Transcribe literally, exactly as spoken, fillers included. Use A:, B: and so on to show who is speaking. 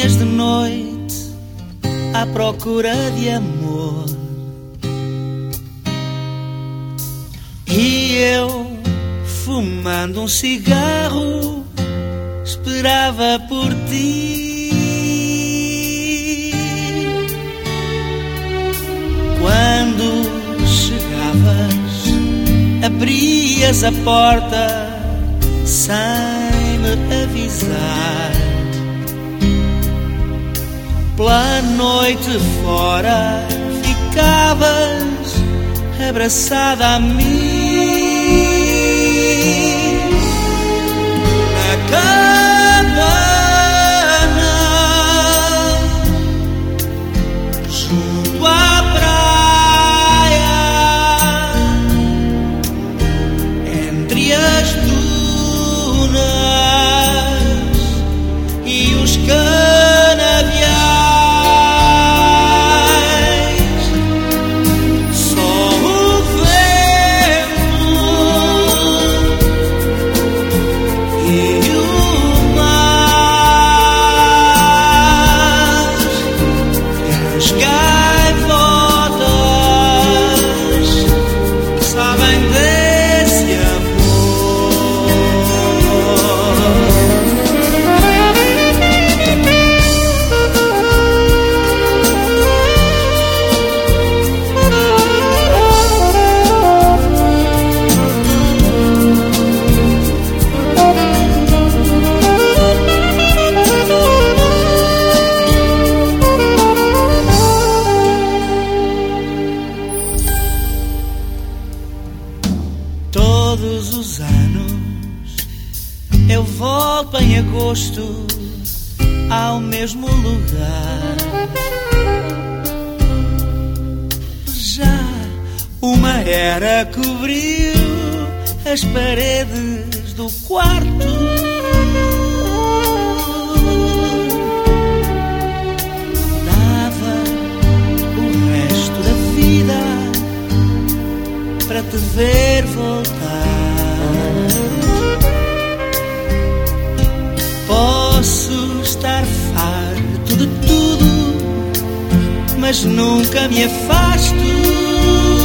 A: vinhas de noite à procura de amor, e eu, fumando um cigarro, esperava por ti. Quando chegavas, abrias a porta sem me avisar. Pela noite fora ficavas abraçada a mim. Na cabana junto à praia, entre as dunas e os canaviais. Todos os anos eu volto em agosto ao mesmo lugar. Já uma era cobriu as paredes do quarto. Dava o resto da vida para te ver voltar. Posso estar farto de tudo, mas nunca me afasto